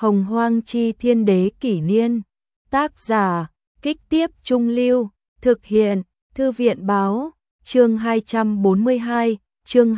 Hồng Hoang Chi Thiên Đế Kỷ Niên. Tác giả, Kích Tiếp Trung Lưu. Thực hiện, Thư viện Báo. Chương 242, chương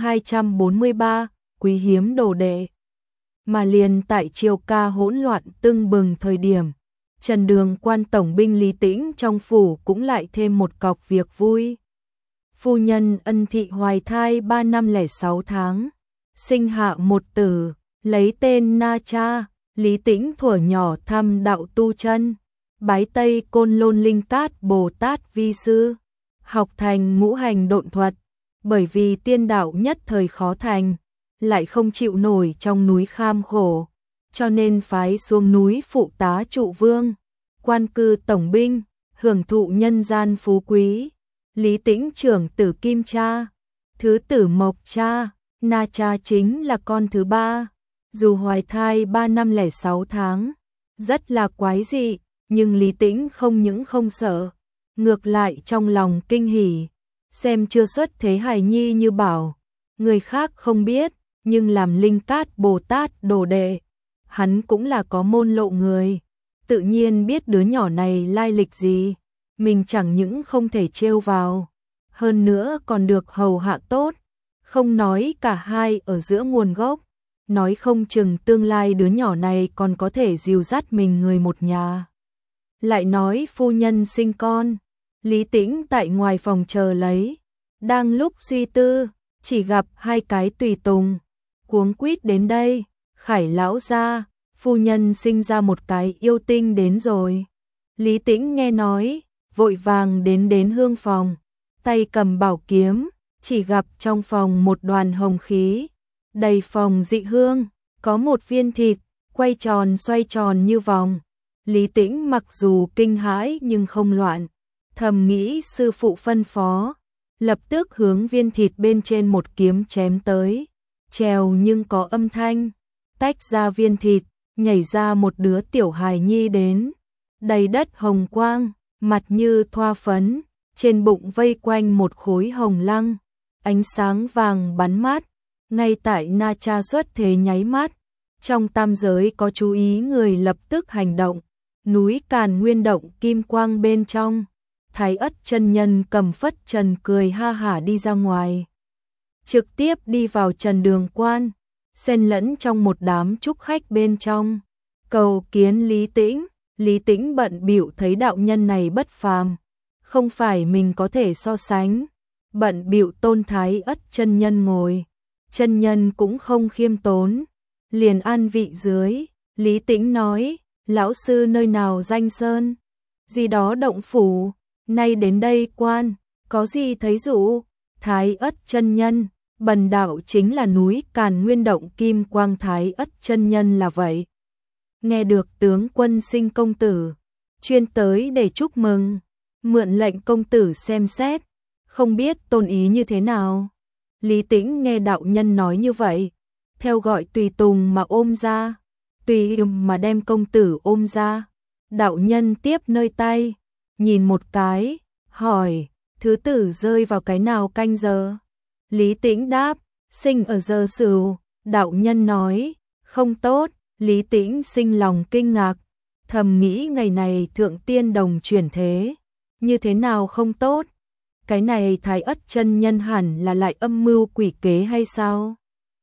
243, Quý Hiếm Đồ Đệ. Mà liền tại triều ca hỗn loạn tưng bừng thời điểm, Trần Đường Quan tổng binh Lý Tĩnh trong phủ cũng lại thêm một cọc việc vui. Phu nhân Ân Thị hoài thai 3 năm lẻ 6 tháng, sinh hạ một tử, lấy tên Na Cha. Lý Tĩnh thuở nhỏ thăm đạo tu chân, bái Tây Côn Lôn Linh Cát Bồ Tát vi sư, học thành ngũ hành độn thuật. Bởi vì tiên đạo nhất thời khó thành, lại không chịu nổi trong núi kham khổ, cho nên phái xuống núi phụ tá trụ vương, quan cư tổng binh, hưởng thụ nhân gian phú quý. Lý Tĩnh trưởng tử Kim Cha, thứ tử Mộc Cha, Na Cha chính là con thứ ba. Dù hoài thai 3 năm lẻ 6 tháng, rất là quái dị, nhưng Lý Tĩnh không những không sợ, ngược lại trong lòng kinh hỉ, xem chưa xuất thế hài nhi như bảo. Người khác không biết, nhưng làm Linh Cát Bồ Tát đồ đệ, hắn cũng là có môn lộ người, tự nhiên biết đứa nhỏ này lai lịch gì, mình chẳng những không thể trêu vào, hơn nữa còn được hầu hạ tốt, không nói cả hai ở giữa nguồn gốc. Nói không chừng tương lai đứa nhỏ này còn có thể dìu dắt mình người một nhà. Lại nói phu nhân sinh con, Lý Tĩnh tại ngoài phòng chờ lấy, đang lúc suy tư, chỉ gặp hai cái tùy tùng, cuống quýt đến đây. Khải lão gia, phu nhân sinh ra một cái yêu tinh đến rồi. Lý Tĩnh nghe nói, vội vàng đến hương phòng, tay cầm bảo kiếm, chỉ gặp trong phòng một đoàn hồng khí. Đầy phòng dị hương, có một viên thịt, quay tròn xoay tròn như vòng. Lý Tĩnh mặc dù kinh hãi nhưng không loạn, thầm nghĩ sư phụ phân phó, lập tức hướng viên thịt bên trên một kiếm chém tới. Trèo nhưng có âm thanh, tách ra viên thịt, nhảy ra một đứa tiểu hài nhi đến, đầy đất hồng quang, mặt như thoa phấn, trên bụng vây quanh một khối hồng lăng, ánh sáng vàng bắn mát. Ngay tại Na Cha xuất thế nháy mắt, trong tam giới có chú ý người lập tức hành động. Núi Càn Nguyên động kim quang bên trong, Thái Ất chân nhân cầm phất trần cười ha hả đi ra ngoài, trực tiếp đi vào Trần Đường Quan, xen lẫn trong một đám trúc khách bên trong, cầu kiến Lý Tĩnh. Lý Tĩnh bận bịu thấy đạo nhân này bất phàm, không phải mình có thể so sánh, bận bịu tôn Thái Ất chân nhân ngồi. Chân nhân cũng không khiêm tốn, liền an vị dưới. Lý Tĩnh nói, lão sư nơi nào danh sơn, gì đó động phủ, nay đến đây quan, có gì thấy dụ. Thái Ất chân nhân, bần đạo chính là núi Càn Nguyên động kim quang Thái Ất chân nhân là vậy. Nghe được tướng quân sinh công tử, chuyên tới để chúc mừng, mượn lệnh công tử xem xét, không biết tôn ý như thế nào. Lý Tĩnh nghe đạo nhân nói như vậy, theo gọi tùy tùng mà ôm ra, tùy mà đem công tử ôm ra. Đạo nhân tiếp nơi tay, nhìn một cái, hỏi, thứ tử rơi vào cái nào canh giờ? Lý Tĩnh đáp, sinh ở giờ Sửu. Đạo nhân nói, không tốt. Lý Tĩnh sinh lòng kinh ngạc, thầm nghĩ ngày này thượng tiên đồng chuyển thế, như thế nào không tốt? Cái này Thái Ất chân nhân hẳn là lại âm mưu quỷ kế hay sao?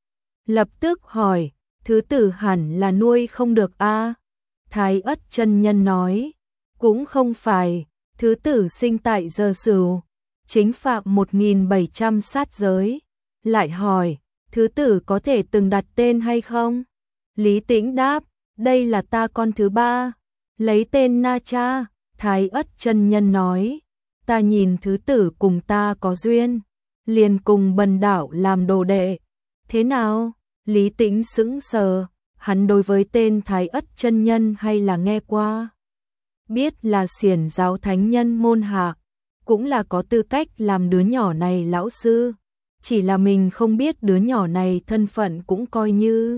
Lập tức hỏi, thứ tử hẳn là nuôi không được a? Thái Ất chân nhân nói, cũng không phải, thứ tử sinh tại giờ Sửu, chính phạm 1700 sát giới. Lại hỏi, thứ tử có thể từng đặt tên hay không? Lý Tĩnh đáp, đây là ta con thứ ba, lấy tên Na Cha. Thái Ất chân nhân nói, ta nhìn thứ tử cùng ta có duyên, liền cùng bần đạo làm đồ đệ. Thế nào? Lý Tĩnh sững sờ, hắn đối với tên Thái Ất chân nhân hay là nghe qua. Biết là xiển giáo thánh nhân môn hạ, cũng là có tư cách làm đứa nhỏ này lão sư. Chỉ là mình không biết đứa nhỏ này thân phận cũng coi như.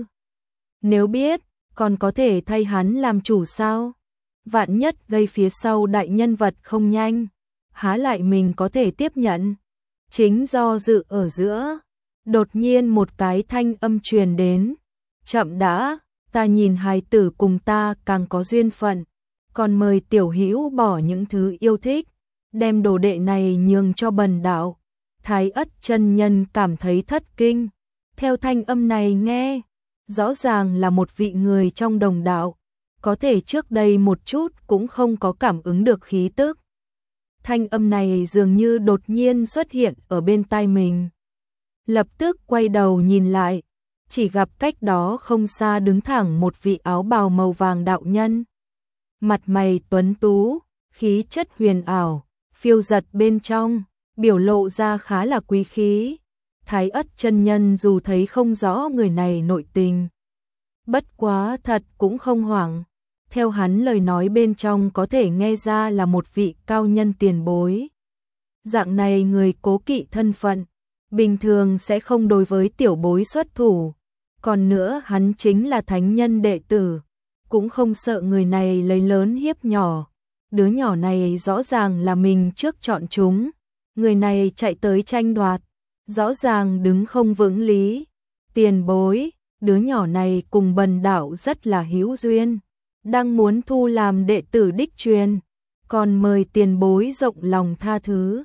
Nếu biết, còn có thể thay hắn làm chủ sao? Vạn nhất gây phía sau đại nhân vật không nhanh, há lại mình có thể tiếp nhận. Chính do dự ở giữa, đột nhiên một cái thanh âm truyền đến, chậm đã. ta nhìn hài tử cùng ta càng có duyên phận, còn mời tiểu hữu bỏ những thứ yêu thích, đem đồ đệ này nhường cho bần đạo. Thái Ất chân nhân cảm thấy thất kinh, theo thanh âm này nghe, rõ ràng là một vị người trong đồng đạo, có thể trước đây một chút cũng không có cảm ứng được khí tức. Thanh âm này dường như đột nhiên xuất hiện ở bên tai mình. Lập tức quay đầu nhìn lại, chỉ gặp cách đó không xa đứng thẳng một vị áo bào màu vàng đạo nhân. Mặt mày tuấn tú, khí chất huyền ảo, phiêu giật bên trong, biểu lộ ra khá là quý khí. Thái Ất chân nhân dù thấy không rõ người này nội tình, bất quá thật cũng không hoảng. Theo hắn lời nói bên trong có thể nghe ra là một vị cao nhân tiền bối. Dạng này người cố kỵ thân phận, bình thường sẽ không đối với tiểu bối xuất thủ. Còn nữa hắn chính là thánh nhân đệ tử, cũng không sợ người này lấy lớn hiếp nhỏ. Đứa nhỏ này rõ ràng là mình trước chọn chúng, người này chạy tới tranh đoạt, rõ ràng đứng không vững lý. Tiền bối, đứa nhỏ này cùng bần đạo rất là hữu duyên, đang muốn thu làm đệ tử đích truyền, còn mời tiền bối rộng lòng tha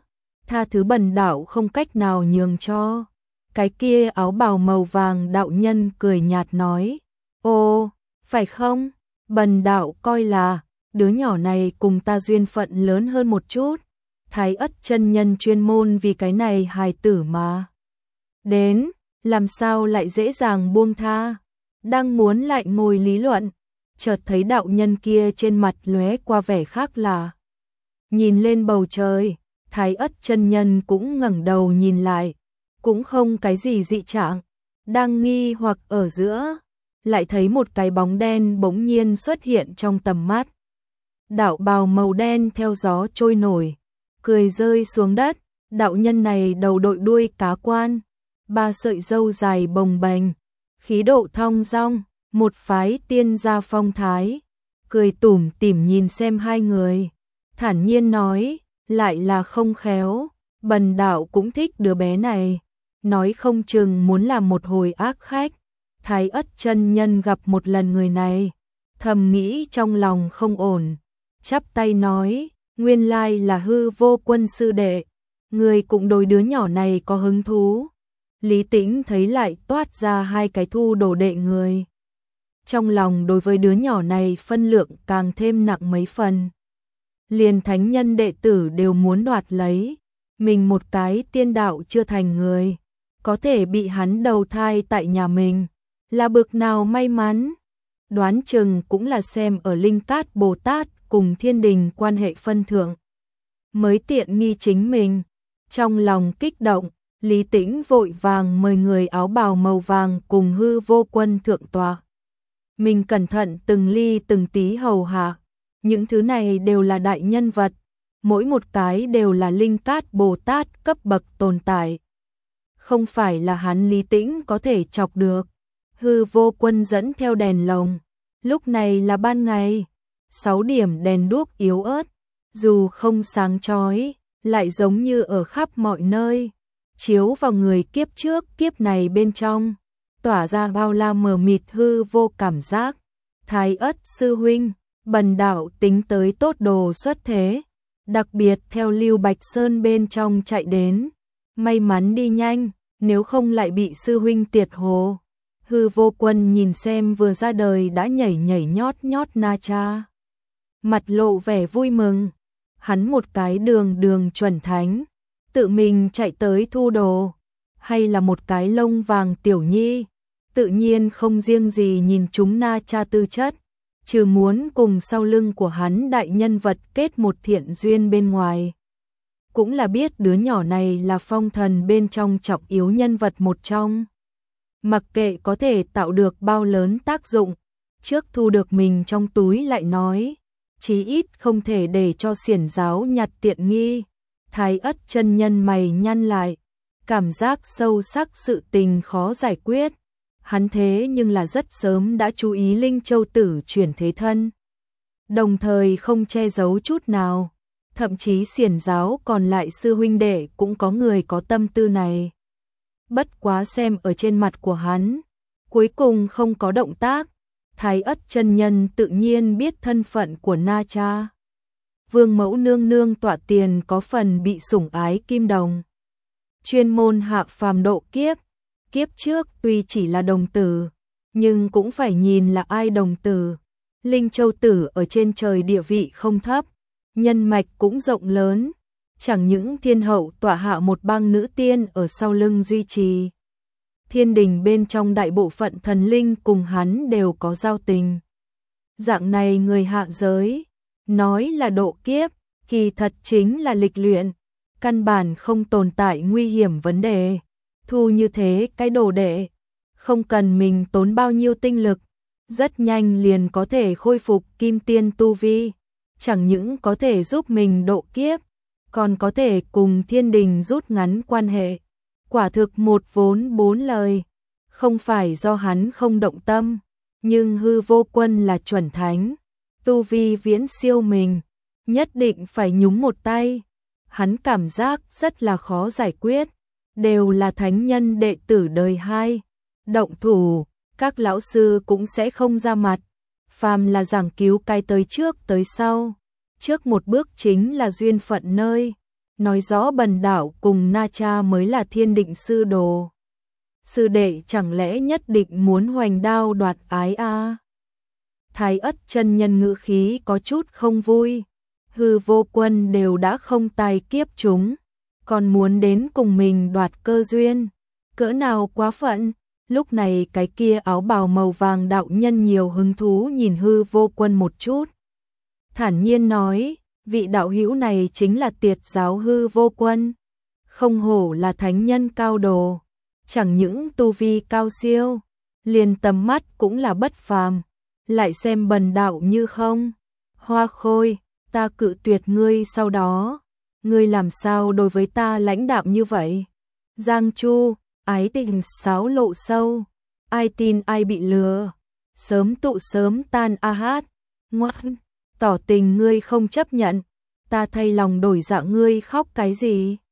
thứ bần đạo không cách nào nhường cho. Cái kia áo bào màu vàng đạo nhân cười nhạt nói, ô, phải không, bần đạo coi là đứa nhỏ này cùng ta duyên phận lớn hơn một chút. Thái Ất chân nhân chuyên môn vì cái này hài tử mà đến, làm sao lại dễ dàng buông tha. Đang muốn lại ngồi lý luận, chợt thấy đạo nhân kia trên mặt lóe qua vẻ khác lạ. Nhìn lên bầu trời, Thái Ất chân nhân cũng ngẩng đầu nhìn lại, cũng không cái gì dị trạng, đang nghi hoặc ở giữa, lại thấy một cái bóng đen bỗng nhiên xuất hiện trong tầm mắt. Đạo bào màu đen theo gió trôi nổi, cười rơi xuống đất. Đạo nhân này đầu đội đuôi cá quan, 3 sợi râu dài bồng bềnh, khí độ thong dong, một phái tiên gia phong thái, cười tủm tỉm nhìn xem hai người, thản nhiên nói, lại là không khéo, bần đạo cũng thích đứa bé này, nói không chừng muốn làm một hồi ác khách. Thái Ất chân nhân gặp một lần người này, thầm nghĩ trong lòng không ổn, chắp tay nói, nguyên lai là Hư Vô Quân sư đệ, người cũng đối đứa nhỏ này có hứng thú. Lý Tĩnh thấy lại toát ra hai cái thu đồ đệ người. Trong lòng đối với đứa nhỏ này phân lượng càng thêm nặng mấy phần. Liền thánh nhân đệ tử đều muốn đoạt lấy, mình một cái tiên đạo chưa thành người, có thể bị hắn đầu thai tại nhà mình, là bực nào may mắn. Đoán chừng cũng là xem ở Linh Cát Bồ Tát cùng thiên đình quan hệ phân thượng, mới tiện nghi chính mình. Trong lòng kích động, Lý Tĩnh vội vàng mời người áo bào màu vàng cùng Hư Vô Quân thượng tọa. Mình cẩn thận từng ly từng tí hầu hạ, những thứ này đều là đại nhân vật, mỗi một cái đều là Linh Cát Bồ Tát cấp bậc tồn tại. Không phải là hắn Lý Tĩnh có thể chọc được. Hư Vô Quân dẫn theo đèn lồng, lúc này là ban ngày, 6 điểm đèn đuốc yếu ớt, dù không sáng chói, lại giống như ở khắp mọi nơi, chiếu vào người kiếp trước kiếp này bên trong, tỏa ra bao la mờ mịt hư vô cảm giác. Thái Ất sư huynh, bần đạo tính tới tốt đồ xuất thế, đặc biệt theo Lưu Bạch Sơn bên trong chạy đến, may mắn đi nhanh, nếu không lại bị sư huynh tiệt hồ. Hư Vô Quân nhìn xem vừa ra đời đã nhảy nhảy nhót nhót Na Cha, mặt lộ vẻ vui mừng. Hắn một cái đường đường chuẩn thánh, tự mình chạy tới thu đồ, hay là một cái lông vàng tiểu nhi, tự nhiên không riêng gì nhìn chúng Na Cha tư chất, trừ muốn cùng sau lưng của hắn đại nhân vật kết một thiện duyên bên ngoài, cũng là biết đứa nhỏ này là phong thần bên trong trọng yếu nhân vật một trong. Mặc kệ có thể tạo được bao lớn tác dụng, trước thu được mình trong túi lại nói, chí ít không thể để cho xiển giáo nhặt tiện nghi. Thái Ất chân nhân mày nhăn lại, cảm giác sâu sắc sự tình khó giải quyết. Hắn thế nhưng là rất sớm đã chú ý Linh Châu Tử chuyển thế thân, đồng thời không che giấu chút nào. Thậm chí xiển giáo còn lại sư huynh đệ cũng có người có tâm tư này. Bất quá xem ở trên mặt của hắn, cuối cùng không có động tác. Thái Ất chân nhân tự nhiên biết thân phận của Na Cha. Vương mẫu nương nương tọa tiền có phần bị sủng ái kim đồng. Chuyên môn hạ phàm độ kiếp, kiếp trước tuy chỉ là đồng tử, nhưng cũng phải nhìn là ai đồng tử. Linh Châu tử ở trên trời địa vị không thấp, nhân mạch cũng rộng lớn, chẳng những thiên hậu tọa hạ một bang nữ tiên ở sau lưng duy trì. Thiên đình bên trong đại bộ phận thần linh cùng hắn đều có giao tình. Dạng này người hạ giới, nói là độ kiếp, kỳ thật chính là lịch luyện, căn bản không tồn tại nguy hiểm vấn đề. Thu như thế cái đồ đệ, không cần mình tốn bao nhiêu tinh lực, rất nhanh liền có thể khôi phục kim tiên tu vi, chẳng những có thể giúp mình độ kiếp, còn có thể cùng thiên đình rút ngắn quan hệ. Quả thực một vốn bốn lời, không phải do hắn không động tâm, nhưng Hư Vô Quân là chuẩn thánh, tu vi viễn siêu mình, nhất định phải nhúng một tay. Hắn cảm giác rất là khó giải quyết, đều là thánh nhân đệ tử đời 2, động thủ, các lão sư cũng sẽ không ra mặt, phàm là giảng cứu cái tới trước tới sau, trước một bước chính là duyên phận nơi, nói rõ Bần Đạo cùng Na Cha mới là thiên định sư đồ. Sư đệ chẳng lẽ nhất định muốn hoành đao đoạt ái a? Thái Ất chân nhân ngữ khí có chút không vui. Hư Vô Quân đều đã không tài kiếp chúng, còn muốn đến cùng mình đoạt cơ duyên, cỡ nào quá phận. Lúc này cái kia áo bào màu vàng đạo nhân nhiều hứng thú nhìn Hư Vô Quân một chút, thản nhiên nói, vị đạo hữu này chính là Tiệt giáo Hư Vô Quân, không hổ là thánh nhân cao đồ, chẳng những tu vi cao siêu, liền tầm mắt cũng là bất phàm, lại xem Bần Đạo như không. Hoa Khôi, ta cự tuyệt ngươi, sau đó ngươi làm sao đối với ta lãnh đạm như vậy? Giang Chu, ái tình xáo lộ sâu, ai tin ai bị lừa, sớm tụ sớm tan a hát. Ngoan, tỏ tình ngươi không chấp nhận, ta thay lòng đổi dạ, ngươi khóc cái gì?